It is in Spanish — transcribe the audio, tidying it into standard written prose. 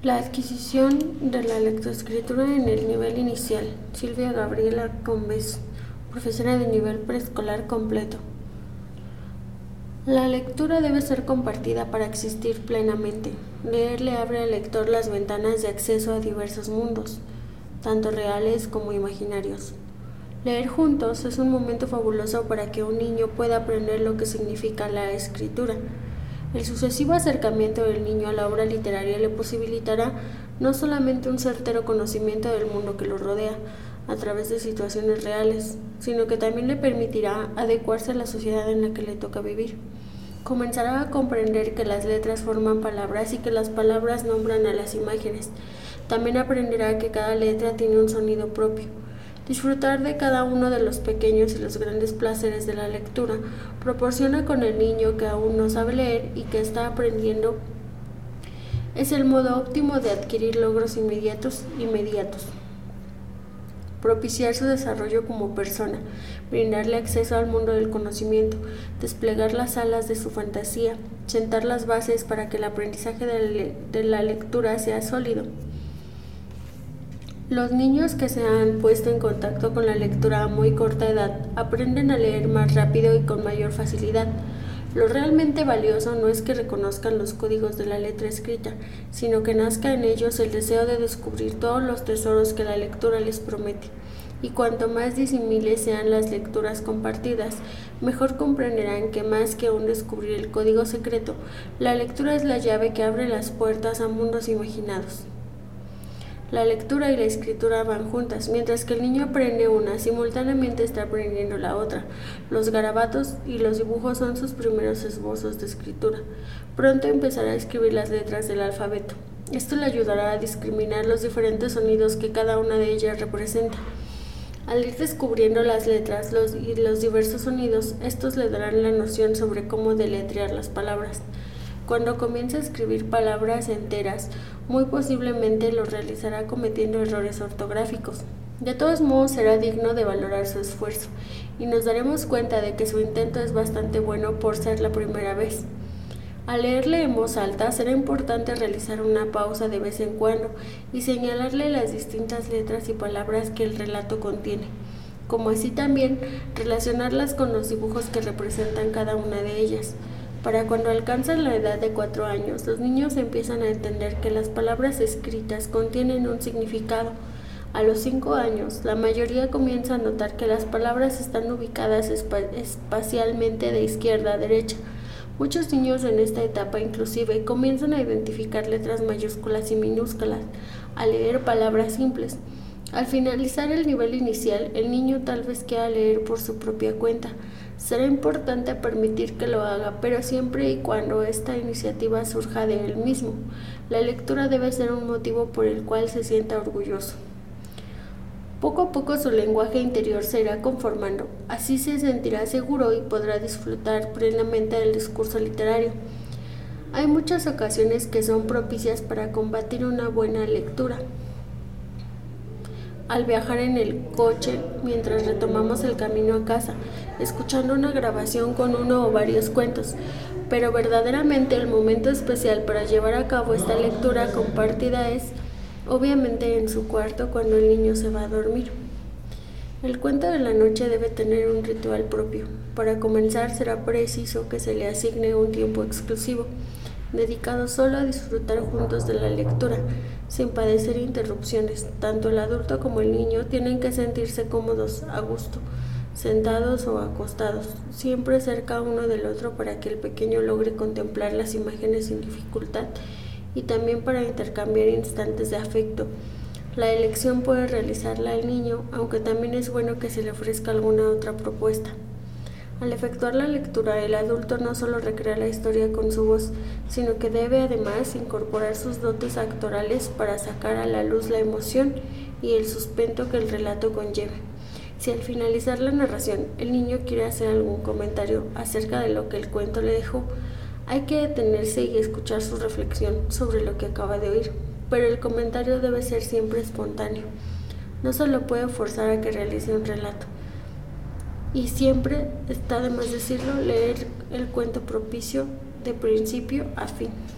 La adquisición de la lectoescritura en el nivel inicial. Silvia Gabriela Gómez, profesora de nivel preescolar completo. La lectura debe ser compartida para existir plenamente. Leer le abre al lector las ventanas de acceso a diversos mundos, tanto reales como imaginarios. Leer juntos es un momento fabuloso para que un niño pueda aprender lo que significa la escritura. El sucesivo acercamiento del niño a la obra literaria le posibilitará no solamente un certero conocimiento del mundo que lo rodea a través de situaciones reales, sino que también le permitirá adecuarse a la sociedad en la que le toca vivir. Comenzará a comprender que las letras forman palabras y que las palabras nombran a las imágenes. También aprenderá que cada letra tiene un sonido propio. Disfrutar de cada uno de los pequeños y los grandes placeres de la lectura proporciona con el niño que aún no sabe leer y que está aprendiendo es el modo óptimo de adquirir logros inmediatos. Propiciar su desarrollo como persona, brindarle acceso al mundo del conocimiento, desplegar las alas de su fantasía, sentar las bases para que el aprendizaje de la lectura sea sólido. Los niños que se han puesto en contacto con la lectura a muy corta edad aprenden a leer más rápido y con mayor facilidad. Lo realmente valioso no es que reconozcan los códigos de la letra escrita, sino que nazca en ellos el deseo de descubrir todos los tesoros que la lectura les promete. Y cuanto más disímiles sean las lecturas compartidas, mejor comprenderán que más que aún descubrir el código secreto, la lectura es la llave que abre las puertas a mundos imaginados. La lectura y la escritura van juntas, mientras que el niño aprende una, simultáneamente está aprendiendo la otra. Los garabatos y los dibujos son sus primeros esbozos de escritura. Pronto empezará a escribir las letras del alfabeto. Esto le ayudará a discriminar los diferentes sonidos que cada una de ellas representa. Al ir descubriendo las letras y los diversos sonidos, estos le darán la noción sobre cómo deletrear las palabras. Cuando comience a escribir palabras enteras, muy posiblemente lo realizará cometiendo errores ortográficos. De todos modos, será digno de valorar su esfuerzo, y nos daremos cuenta de que su intento es bastante bueno por ser la primera vez. Al leerle en voz alta, será importante realizar una pausa de vez en cuando y señalarle las distintas letras y palabras que el relato contiene, como así también relacionarlas con los dibujos que representan cada una de ellas. Para cuando alcanzan la edad de 4 años, los niños empiezan a entender que las palabras escritas contienen un significado. A los 5 años, la mayoría comienza a notar que las palabras están ubicadas espacialmente de izquierda a derecha. Muchos niños en esta etapa inclusive comienzan a identificar letras mayúsculas y minúsculas, a leer palabras simples. Al finalizar el nivel inicial, el niño tal vez quiera leer por su propia cuenta. Será importante permitir que lo haga, pero siempre y cuando esta iniciativa surja de él mismo. La lectura debe ser un motivo por el cual se sienta orgulloso. Poco a poco su lenguaje interior se irá conformando, así se sentirá seguro y podrá disfrutar plenamente del discurso literario. Hay muchas ocasiones que son propicias para combatir una buena lectura. Al viajar en el coche, mientras retomamos el camino a casa, escuchando una grabación con uno o varios cuentos, pero verdaderamente el momento especial para llevar a cabo esta lectura compartida es, obviamente, en su cuarto cuando el niño se va a dormir. El cuento de la noche debe tener un ritual propio. Para comenzar, será preciso que se le asigne un tiempo exclusivo, dedicado solo a disfrutar juntos de la lectura, sin padecer interrupciones. Tanto el adulto como el niño tienen que sentirse cómodos, a gusto, sentados o acostados, siempre cerca uno del otro para que el pequeño logre contemplar las imágenes sin dificultad y también para intercambiar instantes de afecto. La elección puede realizarla el niño, aunque también es bueno que se le ofrezca alguna otra propuesta. Al efectuar la lectura, el adulto no solo recrea la historia con su voz, sino que debe además incorporar sus dotes actorales para sacar a la luz la emoción y el suspenso que el relato conlleve. Si al finalizar la narración el niño quiere hacer algún comentario acerca de lo que el cuento le dejó, hay que detenerse y escuchar su reflexión sobre lo que acaba de oír, pero el comentario debe ser siempre espontáneo. No se lo puede forzar a que realice un relato. Y siempre, está de más decirlo, leer el cuento propicio de principio a fin.